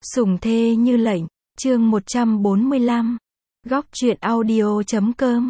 Sủng thê như lệnh, chương 145. Góc truyện audio.com.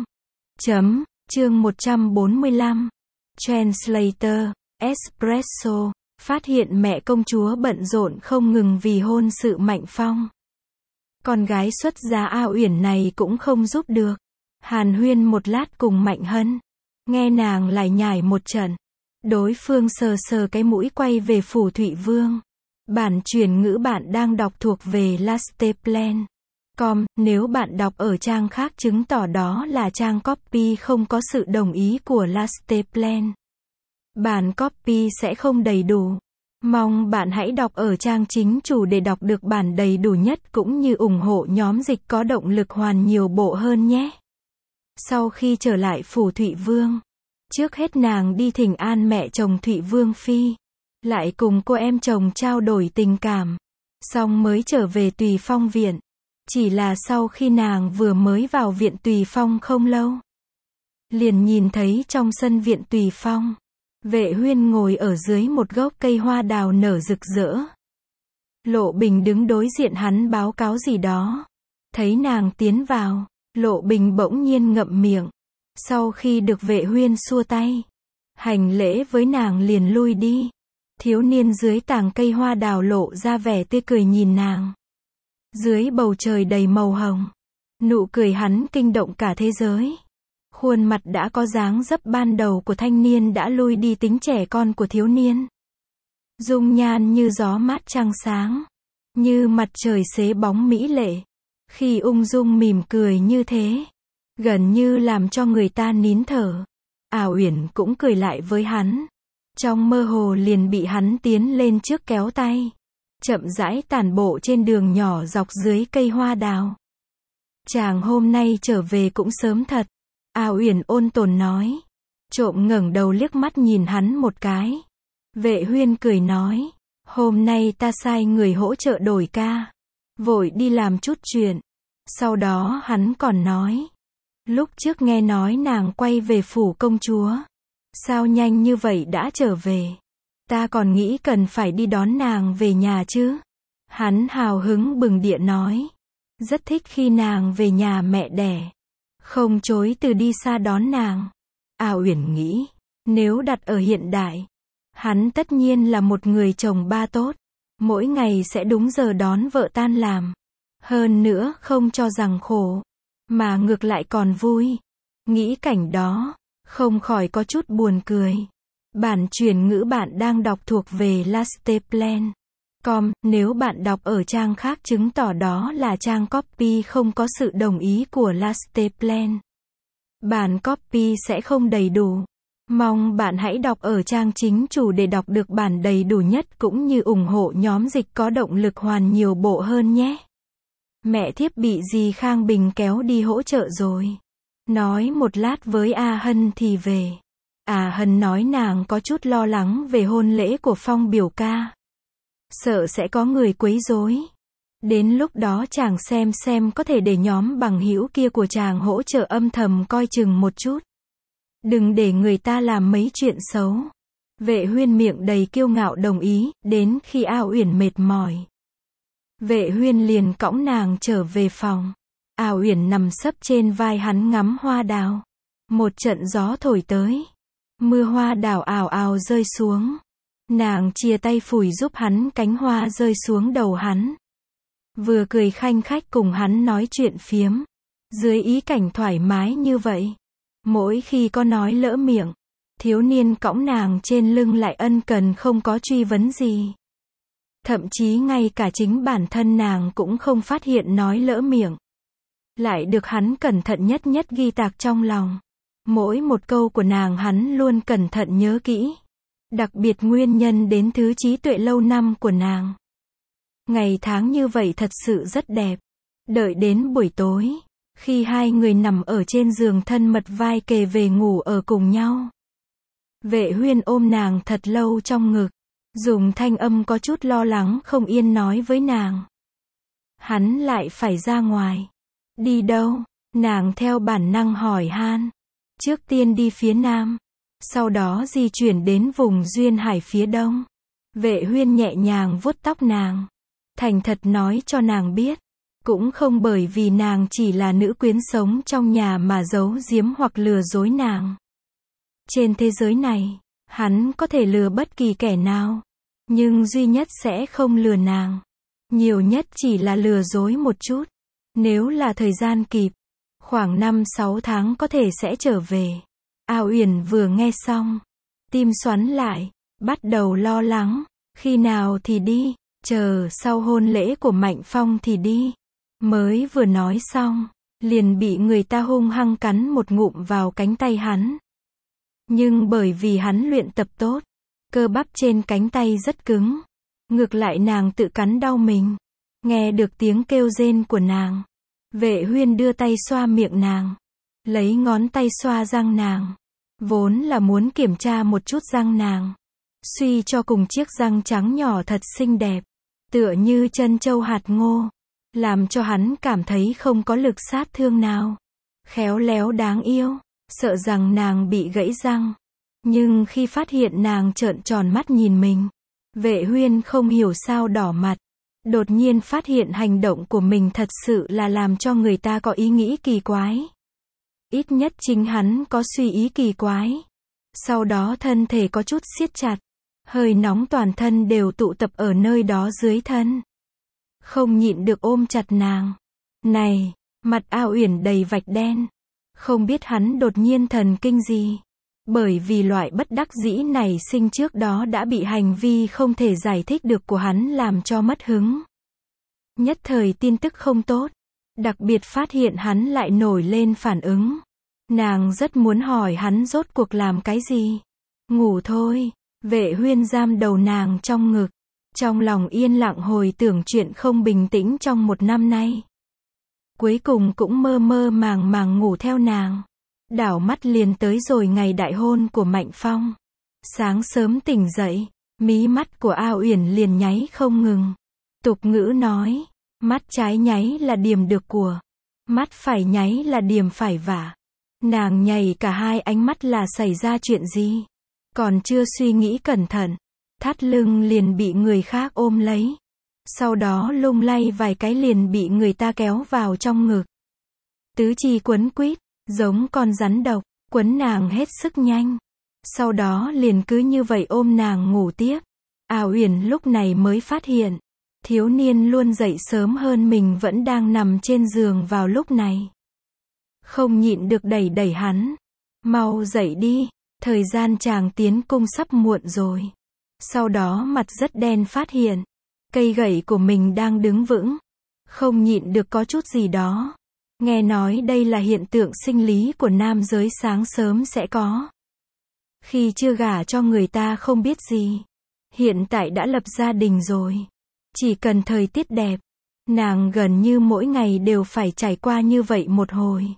Chương 145. Translator, Espresso, phát hiện mẹ công chúa bận rộn không ngừng vì hôn sự Mạnh Phong. Con gái xuất giá A Uyển này cũng không giúp được. Hàn huyên một lát cùng Mạnh Hân. Nghe nàng lại nhải một trận. Đối phương sờ sờ cái mũi quay về phủ Thụy Vương. Bản chuyển ngữ bạn đang đọc thuộc về Lasteplan.com, nếu bạn đọc ở trang khác chứng tỏ đó là trang copy không có sự đồng ý của Lasteplan. Bản copy sẽ không đầy đủ. Mong bạn hãy đọc ở trang chính chủ để đọc được bản đầy đủ nhất cũng như ủng hộ nhóm dịch có động lực hoàn nhiều bộ hơn nhé. Sau khi trở lại phủ Thụy Vương, trước hết nàng đi thỉnh an mẹ chồng Thụy Vương Phi. Lại cùng cô em chồng trao đổi tình cảm. Xong mới trở về Tùy Phong viện. Chỉ là sau khi nàng vừa mới vào viện Tùy Phong không lâu, liền nhìn thấy trong sân viện Tùy Phong, Vệ Huyên ngồi ở dưới một gốc cây hoa đào nở rực rỡ. Lộ Bình đứng đối diện hắn báo cáo gì đó. Thấy nàng tiến vào, Lộ Bình bỗng nhiên ngậm miệng. Sau khi được Vệ Huyên xua tay, hành lễ với nàng liền lui đi. Thiếu niên dưới tàng cây hoa đào lộ ra vẻ tươi cười nhìn nàng. Dưới bầu trời đầy màu hồng, nụ cười hắn kinh động cả thế giới. Khuôn mặt đã có dáng dấp ban đầu của thanh niên đã lui đi tính trẻ con của thiếu niên. Dung nhan như gió mát trăng sáng, như mặt trời xế bóng mỹ lệ. Khi ung dung mỉm cười như thế, gần như làm cho người ta nín thở. A Uyển cũng cười lại với hắn. Trong mơ hồ liền bị hắn tiến lên trước kéo tay. Chậm rãi tản bộ trên đường nhỏ dọc dưới cây hoa đào. Chàng hôm nay trở về cũng sớm thật. A Uyển ôn tồn nói. Trộm ngẩng đầu liếc mắt nhìn hắn một cái. Vệ Huyên cười nói. Hôm nay ta sai người hỗ trợ đổi ca. Vội đi làm chút chuyện. Sau đó hắn còn nói. Lúc trước nghe nói nàng quay về phủ công chúa. Sao nhanh như vậy đã trở về? Ta còn nghĩ cần phải đi đón nàng về nhà chứ. Hắn hào hứng bừng bịa nói. Rất thích khi nàng về nhà mẹ đẻ. Không chối từ đi xa đón nàng. A Uyển nghĩ, nếu đặt ở hiện đại, hắn tất nhiên là một người chồng ba tốt. Mỗi ngày sẽ đúng giờ đón vợ tan làm. Hơn nữa không cho rằng khổ, mà ngược lại còn vui. Nghĩ cảnh đó, không khỏi có chút buồn cười. Bản chuyển ngữ bạn đang đọc thuộc về Lasteplan.com, nếu bạn đọc ở trang khác chứng tỏ đó là trang copy không có sự đồng ý của Lasteplan. Bản copy sẽ không đầy đủ. Mong bạn hãy đọc ở trang chính chủ để đọc được bản đầy đủ nhất cũng như ủng hộ nhóm dịch có động lực hoàn nhiều bộ hơn nhé. Mẹ thiếp bị dì Khang Bình kéo đi hỗ trợ rồi. Nói một lát với A Hân thì về. A Hân nói nàng có chút lo lắng về hôn lễ của Phong biểu ca. Sợ sẽ có người quấy rối. Đến lúc đó chàng xem có thể để nhóm bằng hữu kia của chàng hỗ trợ âm thầm coi chừng một chút. Đừng để người ta làm mấy chuyện xấu. Vệ Huyên miệng đầy kiêu ngạo đồng ý, đến khi A Uyển mệt mỏi. Vệ Huyên liền cõng nàng trở về phòng. A Uyển nằm sấp trên vai hắn ngắm hoa đào. Một trận gió thổi tới. Mưa hoa đào ào ào rơi xuống. Nàng chia tay phủi giúp hắn cánh hoa rơi xuống đầu hắn. Vừa cười khanh khách cùng hắn nói chuyện phiếm. Dưới ý cảnh thoải mái như vậy. Mỗi khi có nói lỡ miệng, thiếu niên cõng nàng trên lưng lại ân cần không có truy vấn gì. Thậm chí ngay cả chính bản thân nàng cũng không phát hiện nói lỡ miệng. Lại được hắn cẩn thận nhất ghi tạc trong lòng. Mỗi một câu của nàng hắn luôn cẩn thận nhớ kỹ. Đặc biệt nguyên nhân đến thứ trí tuệ lâu năm của nàng. Ngày tháng như vậy thật sự rất đẹp. Đợi đến buổi tối, khi hai người nằm ở trên giường thân mật vai kề về ngủ ở cùng nhau. Vệ Huyên ôm nàng thật lâu trong ngực. Dùng thanh âm có chút lo lắng không yên nói với nàng. Hắn lại phải ra ngoài. Đi đâu? Nàng theo bản năng hỏi han. Trước tiên đi phía nam. Sau đó di chuyển đến vùng duyên hải phía đông. Vệ Huyên nhẹ nhàng vuốt tóc nàng. thành thật nói cho nàng biết. Cũng không bởi vì nàng chỉ là nữ quyến sống trong nhà mà giấu giếm hoặc lừa dối nàng. Trên thế giới này, hắn có thể lừa bất kỳ kẻ nào, nhưng duy nhất sẽ không lừa nàng. Nhiều nhất chỉ là lừa dối một chút. Nếu là thời gian kịp, khoảng 5-6 tháng có thể sẽ trở về. A Uyển vừa nghe xong, tim xoắn lại, bắt đầu lo lắng, khi nào thì đi, chờ sau hôn lễ của Mạnh Phong thì đi. Mới vừa nói xong, liền bị người ta hung hăng cắn một ngụm vào cánh tay hắn. Nhưng bởi vì hắn luyện tập tốt, cơ bắp trên cánh tay rất cứng. Ngược lại nàng tự cắn đau mình. Nghe được tiếng kêu rên của nàng, Vệ Huyên đưa tay xoa miệng nàng, lấy ngón tay xoa răng nàng. Vốn là muốn kiểm tra một chút răng nàng. Suy cho cùng chiếc răng trắng nhỏ thật xinh đẹp, tựa như trân châu hạt ngô, làm cho hắn cảm thấy không có lực sát thương nào. Khéo léo đáng yêu, sợ rằng nàng bị gãy răng. Nhưng khi phát hiện nàng trợn tròn mắt nhìn mình, Vệ Huyên không hiểu sao đỏ mặt. Đột nhiên phát hiện hành động của mình thật sự là làm cho người ta có ý nghĩ kỳ quái. Ít nhất chính hắn có suy ý kỳ quái. Sau đó thân thể có chút siết chặt. Hơi nóng toàn thân đều tụ tập ở nơi đó dưới thân. Không nhịn được ôm chặt nàng. Này, mặt A Uyển đầy vạch đen. Không biết hắn đột nhiên thần kinh gì. Bởi vì loại bất đắc dĩ này sinh trước đó đã bị hành vi không thể giải thích được của hắn làm cho mất hứng. Nhất thời tin tức không tốt. Đặc biệt phát hiện hắn lại nổi lên phản ứng. Nàng rất muốn hỏi hắn rốt cuộc làm cái gì. Ngủ thôi. Vệ Huyên giam đầu nàng trong ngực. Trong lòng yên lặng hồi tưởng chuyện không bình tĩnh trong 1 năm nay. Cuối cùng cũng mơ mơ màng màng ngủ theo nàng. Đảo mắt liền tới rồi ngày đại hôn của Mạnh Phong. Sáng sớm tỉnh dậy, mí mắt của A Uyển liền nháy không ngừng. Tục ngữ nói, mắt trái nháy là điểm được của, mắt phải nháy là điểm phải vả. Nàng nhảy cả hai ánh mắt là xảy ra chuyện gì? Còn chưa suy nghĩ cẩn thận, thắt lưng liền bị người khác ôm lấy. Sau đó lung lay vài cái liền bị người ta kéo vào trong ngực. Tứ chi quấn quýt, giống con rắn độc, quấn nàng hết sức nhanh. Sau đó liền cứ như vậy ôm nàng ngủ tiếp. A Uyển lúc này mới phát hiện, thiếu niên luôn dậy sớm hơn mình vẫn đang nằm trên giường vào lúc này. Không nhịn được đẩy đẩy hắn. Mau dậy đi, thời gian chàng tiến cung sắp muộn rồi. Sau đó mặt rất đen phát hiện, cây gậy của mình đang đứng vững. Không nhịn được có chút gì đó. Nghe nói đây là hiện tượng sinh lý của nam giới sáng sớm sẽ có. Khi chưa gả cho người ta không biết gì. Hiện tại đã lập gia đình rồi. Chỉ cần thời tiết đẹp, nàng gần như mỗi ngày đều phải trải qua như vậy một hồi.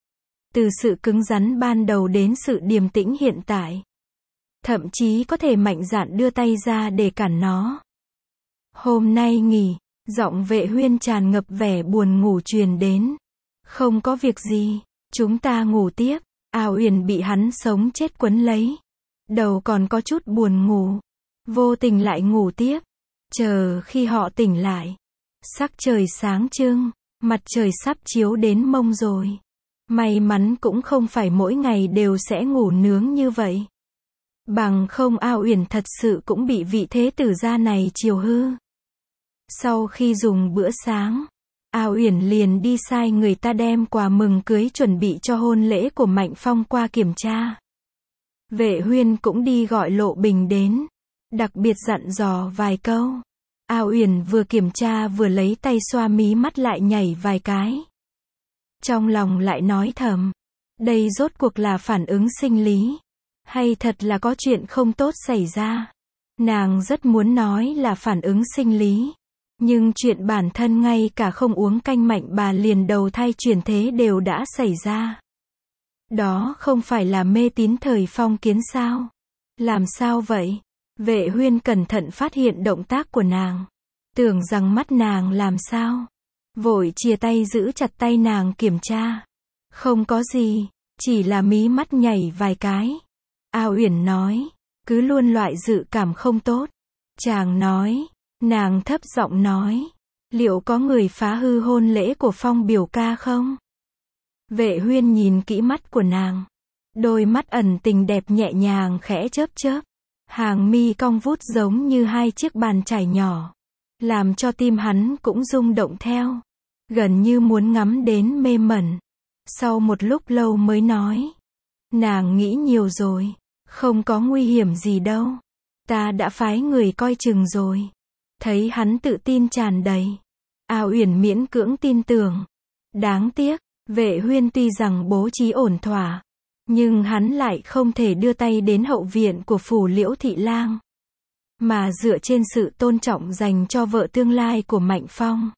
Từ sự cứng rắn ban đầu đến sự điềm tĩnh hiện tại. Thậm chí có thể mạnh dạn đưa tay ra để cản nó. Hôm nay nghỉ, giọng Vệ Huyên tràn ngập vẻ buồn ngủ truyền đến. Không có việc gì, chúng ta ngủ tiếp. A Uyển bị hắn sống chết quấn lấy. Đầu còn có chút buồn ngủ. Vô tình lại ngủ tiếp. Chờ khi họ tỉnh lại. Sắc trời sáng trưng, mặt trời sắp chiếu đến mông rồi. May mắn cũng không phải mỗi ngày đều sẽ ngủ nướng như vậy. Bằng không A Uyển thật sự cũng bị vị thế tử gia này chiều hư. Sau khi dùng bữa sáng, A Uyển liền đi sai người ta đem quà mừng cưới chuẩn bị cho hôn lễ của Mạnh Phong qua kiểm tra. Vệ Huyên cũng đi gọi Lộ Bình đến, đặc biệt dặn dò vài câu. A Uyển vừa kiểm tra vừa lấy tay xoa mí mắt lại nhảy vài cái. Trong lòng lại nói thầm, đây rốt cuộc là phản ứng sinh lý, hay thật là có chuyện không tốt xảy ra. Nàng rất muốn nói là phản ứng sinh lý. Nhưng chuyện bản thân ngay cả không uống canh Mạnh bà liền đầu thai chuyển thế đều đã xảy ra. Đó không phải là mê tín thời phong kiến sao? Làm sao vậy? Vệ Huyên cẩn thận phát hiện động tác của nàng. Tưởng rằng mắt nàng làm sao? Vội chia tay giữ chặt tay nàng kiểm tra. Không có gì, chỉ là mí mắt nhảy vài cái. A Uyển nói, cứ luôn loại dự cảm không tốt. Chàng nói. Nàng thấp giọng nói, Liệu có người phá hư hôn lễ của Phong biểu ca không? Vệ Huyên nhìn kỹ mắt của nàng. Đôi mắt ẩn tình đẹp nhẹ nhàng khẽ chớp chớp. Hàng mi cong vút giống như hai chiếc bàn chải nhỏ. Làm cho tim hắn cũng rung động theo. Gần như muốn ngắm đến mê mẩn. Sau một lúc lâu mới nói. Nàng nghĩ nhiều rồi. Không có nguy hiểm gì đâu. Ta đã phái người coi chừng rồi. Thấy hắn tự tin tràn đầy. A Uyển miễn cưỡng tin tưởng. Đáng tiếc, Vệ Huyên tuy rằng bố trí ổn thỏa. Nhưng hắn lại không thể đưa tay đến hậu viện của phủ Liễu Thị Lang. Mà dựa trên sự tôn trọng dành cho vợ tương lai của Mạnh Phong.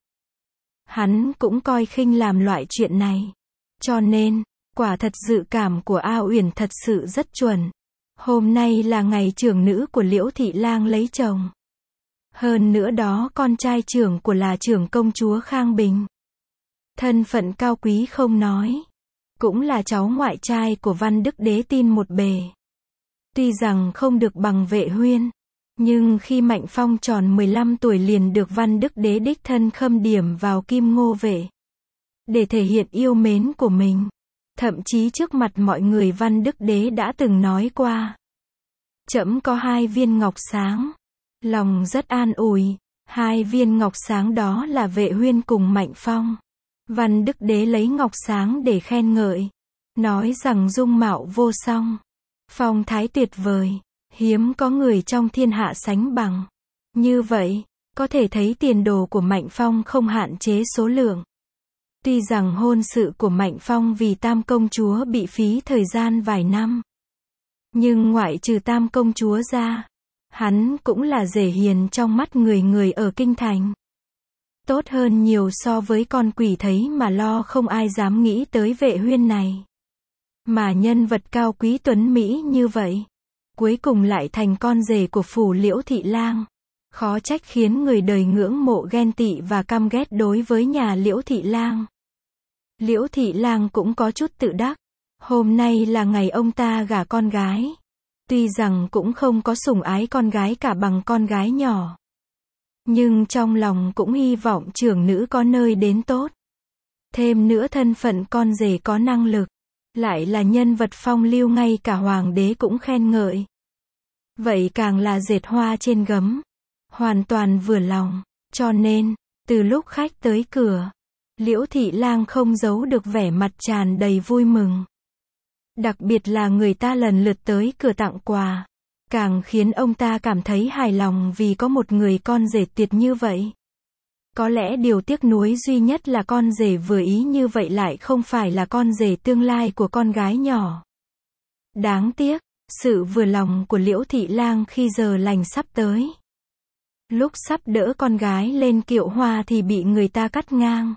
Hắn cũng coi khinh làm loại chuyện này. Cho nên, quả thật dự cảm của A Uyển thật sự rất chuẩn. Hôm nay là ngày trưởng nữ của Liễu Thị Lang lấy chồng. Hơn nữa đó con trai trưởng của là trưởng công chúa Khang Bình. Thân phận cao quý không nói. Cũng là cháu ngoại trai của Văn Đức Đế tin một bề. Tuy rằng không được bằng Vệ Huyên. Nhưng khi Mạnh Phong tròn 15 tuổi liền được Văn Đức Đế đích thân khâm điểm vào Kim Ngô Vệ. Để thể hiện yêu mến của mình. Thậm chí trước mặt mọi người Văn Đức Đế đã từng nói qua. Trẫm có 2 viên ngọc sáng. Lòng rất an ủi. 2 viên ngọc sáng đó là Vệ Huyên cùng Mạnh Phong. Văn Đức Đế lấy ngọc sáng để khen ngợi. Nói rằng dung mạo vô song. Phong thái tuyệt vời. Hiếm có người trong thiên hạ sánh bằng. Như vậy, có thể thấy tiền đồ của Mạnh Phong không hạn chế số lượng. Tuy rằng hôn sự của Mạnh Phong vì Tam công chúa bị phí thời gian vài năm. Nhưng ngoại trừ Tam công chúa ra, hắn cũng là rể hiền trong mắt người người ở kinh thành. Tốt hơn nhiều so với con quỷ thấy mà lo không ai dám nghĩ tới Vệ Huyên này. Mà nhân vật cao quý tuấn Mỹ như vậy, cuối cùng lại thành con rể của phủ Liễu Thị Lang. Khó trách khiến người đời ngưỡng mộ ghen tị và căm ghét đối với nhà Liễu Thị Lang. Liễu Thị Lang cũng có chút tự đắc. Hôm nay là ngày ông ta gả con gái. Tuy rằng cũng không có sủng ái con gái cả bằng con gái nhỏ. Nhưng trong lòng cũng hy vọng trưởng nữ có nơi đến tốt. Thêm nữa thân phận con rể có năng lực. Lại là nhân vật phong lưu ngay cả hoàng đế cũng khen ngợi. Vậy càng là dệt hoa trên gấm. Hoàn toàn vừa lòng. Cho nên, từ lúc khách tới cửa, Liễu Thị Lang không giấu được vẻ mặt tràn đầy vui mừng. Đặc biệt là người ta lần lượt tới cửa tặng quà. Càng khiến ông ta cảm thấy hài lòng vì có một người con rể tuyệt như vậy. Có lẽ điều tiếc nuối duy nhất là con rể vừa ý như vậy lại không phải là con rể tương lai của con gái nhỏ. Đáng tiếc, sự vừa lòng của Liễu Thị Lang khi giờ lành sắp tới. Lúc sắp đỡ con gái lên kiệu hoa thì bị người ta cắt ngang.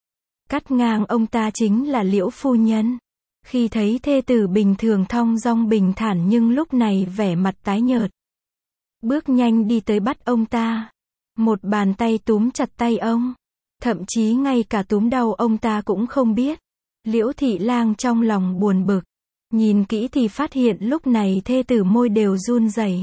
Cắt ngang ông ta chính là Liễu phu nhân. Khi thấy thê tử bình thường thong dong bình thản nhưng lúc này vẻ mặt tái nhợt. Bước nhanh đi tới bắt ông ta. Một bàn tay túm chặt tay ông. Thậm chí ngay cả túm đau ông ta cũng không biết. Liễu Thị Lang trong lòng buồn bực. Nhìn kỹ thì phát hiện lúc này thê tử môi đều run rẩy.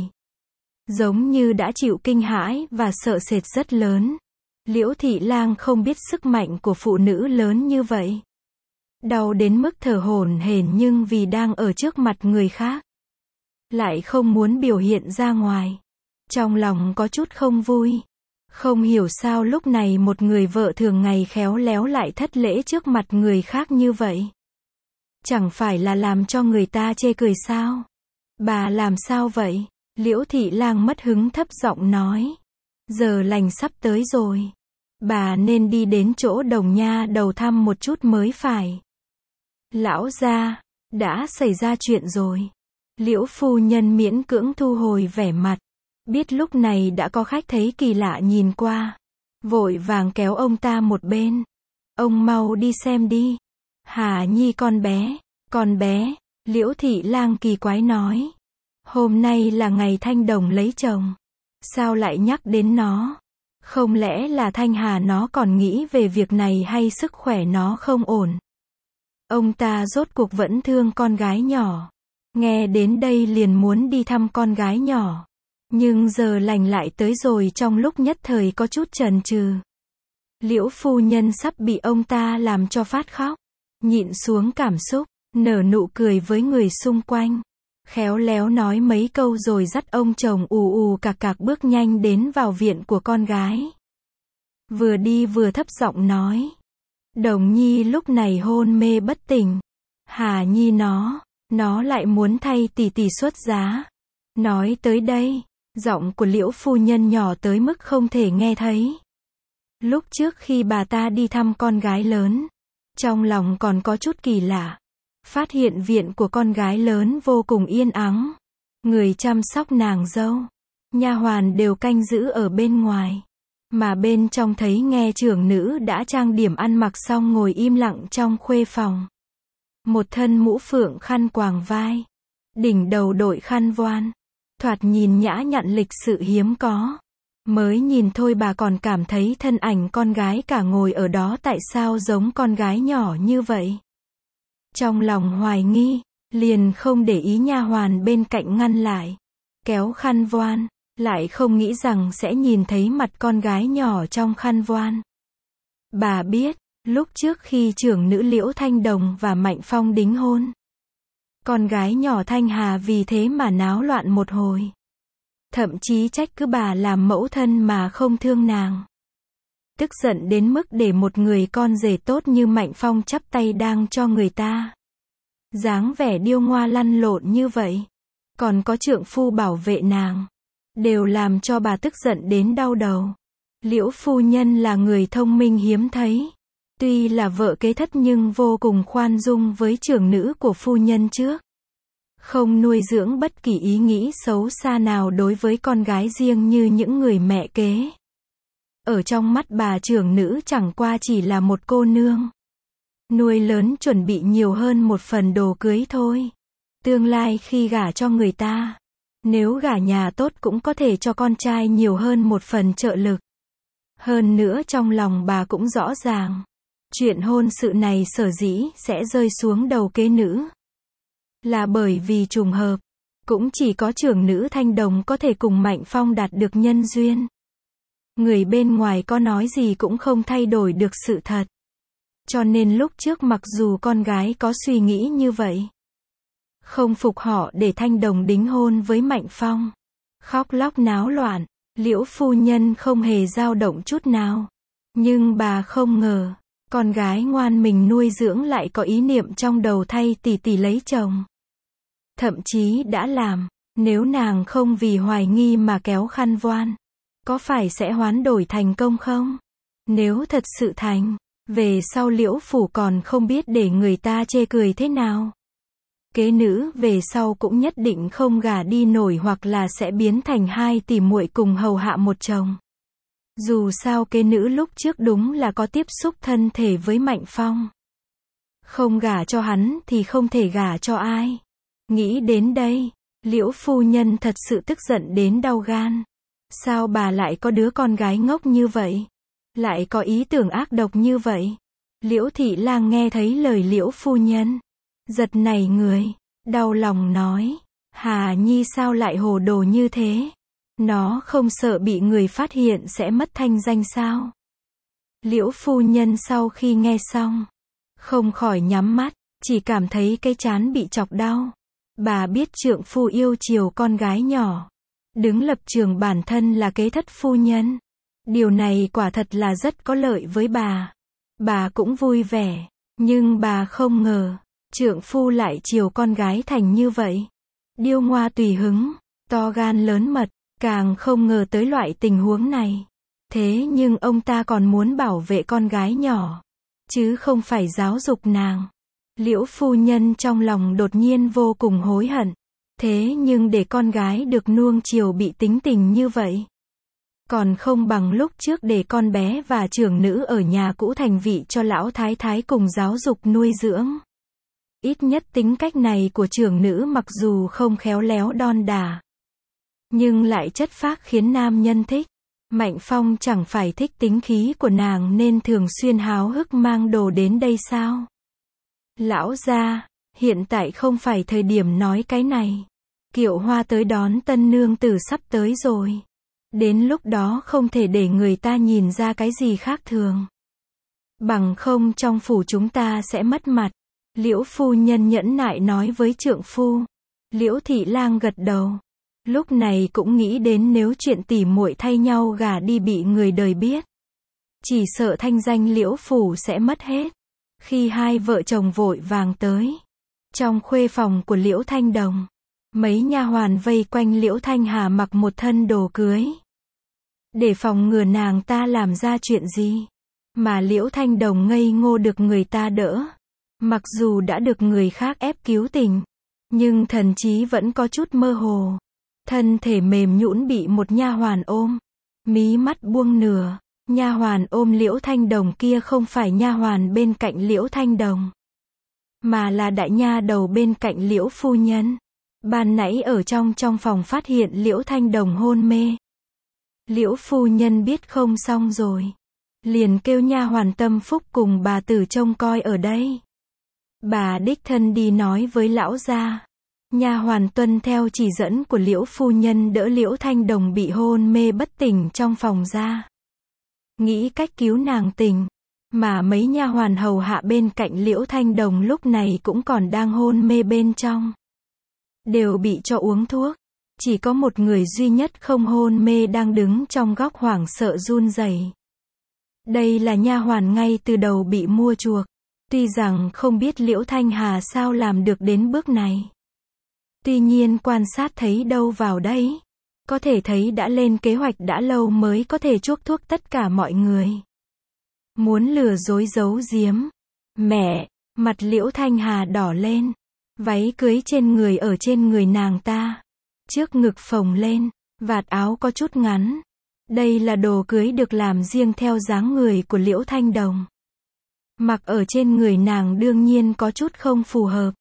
Giống như đã chịu kinh hãi và sợ sệt rất lớn. Liễu Thị Lang không biết sức mạnh của phụ nữ lớn như vậy. Đau đến mức thở hổn hển nhưng vì đang ở trước mặt người khác. Lại không muốn biểu hiện ra ngoài. Trong lòng có chút không vui. Không hiểu sao lúc này một người vợ thường ngày khéo léo lại thất lễ trước mặt người khác như vậy. Chẳng phải là làm cho người ta chê cười sao? Bà làm sao vậy? Liễu Thị Lang mất hứng thấp giọng nói. Giờ lành sắp tới rồi. Bà nên đi đến chỗ Đồng Nha Đầu thăm một chút mới phải. Lão gia, đã xảy ra chuyện rồi. Liễu phu nhân miễn cưỡng thu hồi vẻ mặt. Biết lúc này đã có khách thấy kỳ lạ nhìn qua. Vội vàng kéo ông ta một bên. Ông mau đi xem đi. Hà Nhi con bé, Liễu Thị Lang kỳ quái nói. Hôm nay là ngày Thanh Đồng lấy chồng. Sao lại nhắc đến nó? Không lẽ là Thanh Hà nó còn nghĩ về việc này hay sức khỏe nó không ổn? Ông ta rốt cuộc vẫn thương con gái nhỏ. Nghe đến đây liền muốn đi thăm con gái nhỏ. Nhưng giờ lành lại tới rồi trong lúc nhất thời có chút chần chừ. Liễu phu nhân sắp bị ông ta làm cho phát khóc. Nhịn xuống cảm xúc, nở nụ cười với người xung quanh. Khéo léo nói mấy câu rồi dắt ông chồng ù ù cạc cạc bước nhanh đến vào viện của con gái. Vừa đi vừa thấp giọng nói. Đồng Nhi lúc này hôn mê bất tỉnh. Hà Nhi nó lại muốn thay tỷ tỷ xuất giá. Nói tới đây, giọng của Liễu phu nhân nhỏ tới mức không thể nghe thấy. Lúc trước khi bà ta đi thăm con gái lớn, trong lòng còn có chút kỳ lạ. Phát hiện viện của con gái lớn vô cùng yên ắng. Người chăm sóc nàng dâu, nha hoàn đều canh giữ ở bên ngoài. Mà bên trong thấy nghe trưởng nữ đã trang điểm ăn mặc xong ngồi im lặng trong khuê phòng. Một thân mũ phượng khăn quàng vai. Đỉnh đầu đội khăn voan. Thoạt nhìn nhã nhặn lịch sự hiếm có. Mới nhìn thôi bà còn cảm thấy thân ảnh con gái cả ngồi ở đó tại sao giống con gái nhỏ như vậy. Trong lòng hoài nghi, liền không để ý nha hoàn bên cạnh ngăn lại. Kéo khăn voan, lại không nghĩ rằng sẽ nhìn thấy mặt con gái nhỏ trong khăn voan. Bà biết, lúc trước khi trưởng nữ Liễu Thanh Đồng và Mạnh Phong đính hôn, con gái nhỏ Thanh Hà vì thế mà náo loạn một hồi. Thậm chí trách cứ bà làm mẫu thân mà không thương nàng. Tức giận đến mức để một người con rể tốt như Mạnh Phong chắp tay đang cho người ta. Dáng vẻ điêu ngoa lăn lộn như vậy. Còn có trượng phu bảo vệ nàng. Đều làm cho bà tức giận đến đau đầu. Liễu phu nhân là người thông minh hiếm thấy. Tuy là vợ kế thất nhưng vô cùng khoan dung với trưởng nữ của phu nhân trước. Không nuôi dưỡng bất kỳ ý nghĩ xấu xa nào đối với con gái riêng như những người mẹ kế. Ở trong mắt bà trưởng nữ chẳng qua chỉ là một cô nương. Nuôi lớn chuẩn bị nhiều hơn một phần đồ cưới thôi. Tương lai khi gả cho người ta, nếu gả nhà tốt cũng có thể cho con trai nhiều hơn một phần trợ lực. Hơn nữa trong lòng bà cũng rõ ràng. Chuyện hôn sự này sở dĩ sẽ rơi xuống đầu kế nữ. Là bởi vì trùng hợp. Cũng chỉ có trưởng nữ Thanh Đồng có thể cùng Mạnh Phong đạt được nhân duyên. Người bên ngoài có nói gì cũng không thay đổi được sự thật. Cho nên lúc trước mặc dù con gái có suy nghĩ như vậy, không phục họ để Thanh Đồng đính hôn với Mạnh Phong, khóc lóc náo loạn, Liễu phu nhân không hề dao động chút nào. Nhưng bà không ngờ, con gái ngoan mình nuôi dưỡng lại có ý niệm trong đầu thay tỷ tỷ lấy chồng. Thậm chí đã làm, nếu nàng không vì hoài nghi mà kéo khăn voan, có phải sẽ hoán đổi thành công không? Nếu thật sự thành, về sau Liễu phủ còn không biết để người ta chê cười thế nào. Kế nữ về sau cũng nhất định không gả đi nổi hoặc là sẽ biến thành hai tỷ muội cùng hầu hạ một chồng. Dù sao kế nữ lúc trước đúng là có tiếp xúc thân thể với Mạnh Phong. Không gả cho hắn thì không thể gả cho ai. Nghĩ đến đây, Liễu phu nhân thật sự tức giận đến đau gan. Sao bà lại có đứa con gái ngốc như vậy? Lại có ý tưởng ác độc như vậy? Liễu thị lang nghe thấy lời Liễu phu nhân, giật nảy người, đau lòng nói, Hà Nhi sao lại hồ đồ như thế? Nó không sợ bị người phát hiện sẽ mất thanh danh sao? Liễu phu nhân sau khi nghe xong, không khỏi nhắm mắt, chỉ cảm thấy cái trán bị chọc đau. Bà biết trượng phu yêu chiều con gái nhỏ, đứng lập trường bản thân là kế thất phu nhân. Điều này quả thật là rất có lợi với bà. Bà cũng vui vẻ, nhưng bà không ngờ, trượng phu lại chiều con gái thành như vậy. Điêu ngoa tùy hứng, to gan lớn mật, càng không ngờ tới loại tình huống này. Thế nhưng ông ta còn muốn bảo vệ con gái nhỏ, chứ không phải giáo dục nàng. Liễu phu nhân trong lòng đột nhiên vô cùng hối hận. Thế nhưng để con gái được nuông chiều bị tính tình như vậy, còn không bằng lúc trước để con bé và trưởng nữ ở nhà cũ thành vị cho lão thái thái cùng giáo dục nuôi dưỡng. Ít nhất tính cách này của trưởng nữ mặc dù không khéo léo đon đả, nhưng lại chất phác khiến nam nhân thích. Mạnh Phong chẳng phải thích tính khí của nàng nên thường xuyên háo hức mang đồ đến đây sao? Lão gia, hiện tại không phải thời điểm nói cái này. Kiệu hoa tới đón tân nương tử sắp tới rồi. Đến lúc đó không thể để người ta nhìn ra cái gì khác thường. Bằng không trong phủ chúng ta sẽ mất mặt. Liễu phu nhân nhẫn nại nói với trượng phu. Liễu thị lang gật đầu. Lúc này cũng nghĩ đến nếu chuyện tỉ muội thay nhau gả đi bị người đời biết. Chỉ sợ thanh danh Liễu phủ sẽ mất hết. Khi hai vợ chồng vội vàng tới. Trong khuê phòng của Liễu Thanh Đồng. Mấy nha hoàn vây quanh Liễu Thanh Hà mặc một thân đồ cưới. Để phòng ngừa nàng ta làm ra chuyện gì. Mà Liễu Thanh Đồng ngây ngô được người ta đỡ. Mặc dù đã được người khác ép cứu tình. Nhưng thần trí vẫn có chút mơ hồ. Thân thể mềm nhũn bị một nha hoàn ôm. Mí mắt buông nửa. Nha hoàn ôm Liễu Thanh Đồng kia không phải nha hoàn bên cạnh Liễu Thanh Đồng. Mà là đại nha đầu bên cạnh Liễu phu nhân. Ban nãy ở trong phòng phát hiện Liễu Thanh Đồng hôn mê. Liễu phu nhân biết không xong rồi. Liền kêu nha hoàn Tâm Phúc cùng bà tử trông coi ở đây. Bà đích thân đi nói với lão gia. Nha hoàn tuân theo chỉ dẫn của Liễu phu nhân đỡ Liễu Thanh Đồng bị hôn mê bất tỉnh trong phòng ra. Nghĩ cách cứu nàng tỉnh. Mà mấy nha hoàn hầu hạ bên cạnh Liễu Thanh Đồng lúc này cũng còn đang hôn mê bên trong. Đều bị cho uống thuốc. Chỉ có một người duy nhất không hôn mê đang đứng trong góc hoảng sợ run rẩy. Đây là nha hoàn ngay từ đầu bị mua chuộc. Tuy rằng không biết Liễu Thanh Hà sao làm được đến bước này. Tuy nhiên quan sát thấy đâu vào đấy. Có thể thấy đã lên kế hoạch đã lâu mới có thể chuốc thuốc tất cả mọi người. Muốn lừa dối giấu giếm. Mẹ, mặt Liễu Thanh Hà đỏ lên. Váy cưới trên người ở trên người nàng ta. Trước ngực phồng lên, vạt áo có chút ngắn. Đây là đồ cưới được làm riêng theo dáng người của Liễu Thanh Đồng. Mặc ở trên người nàng đương nhiên có chút không phù hợp.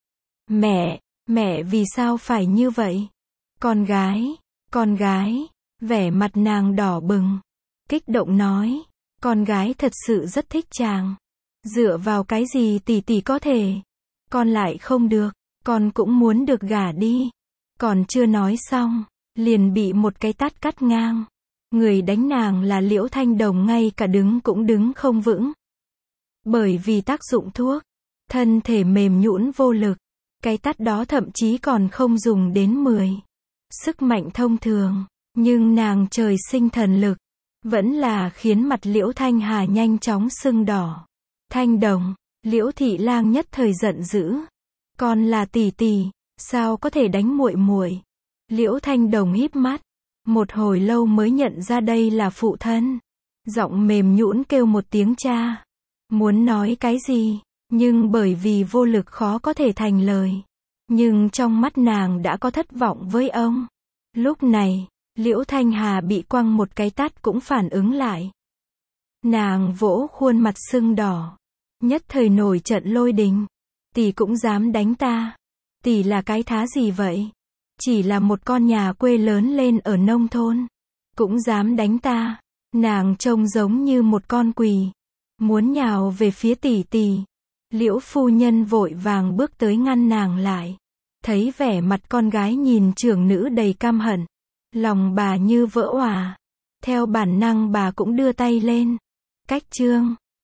Mẹ vì sao phải như vậy? Con gái, vẻ mặt nàng đỏ bừng. Kích động nói, con gái thật sự rất thích chàng. Dựa vào cái gì tỷ có thể? Con lại không được, con cũng muốn được gả đi. Còn chưa nói xong, liền bị một cái tát cắt ngang. Người đánh nàng là Liễu Thanh Đồng ngay cả đứng cũng đứng không vững. Bởi vì tác dụng thuốc, thân thể mềm nhũn vô lực. Cái tát đó thậm chí còn không dùng đến 10. Sức mạnh thông thường, nhưng nàng trời sinh thần lực, vẫn là khiến mặt Liễu Thanh Hà nhanh chóng sưng đỏ. Thanh Đồng, Liễu thị lang nhất thời giận dữ. Con là tỷ, sao có thể đánh muội? Liễu Thanh Đồng híp mắt, một hồi lâu mới nhận ra đây là phụ thân. Giọng mềm nhũn kêu một tiếng cha. Muốn nói cái gì, nhưng bởi vì vô lực khó có thể thành lời. Nhưng trong mắt nàng đã có thất vọng với ông. Lúc này, Liễu Thanh Hà bị quăng một cái tát cũng phản ứng lại. Nàng vỗ khuôn mặt sưng đỏ. Nhất thời nổi trận lôi đình. Tỷ cũng dám đánh ta. Tỷ là cái thá gì vậy? Chỉ là một con nhà quê lớn lên ở nông thôn. Cũng dám đánh ta. Nàng trông giống như một con quỳ. Muốn nhào về phía tỷ. Liễu phu nhân vội vàng bước tới ngăn nàng lại. Thấy vẻ mặt con gái nhìn trưởng nữ đầy căm hận. Lòng bà như vỡ òa. Theo bản năng bà cũng đưa tay lên. Cách chương.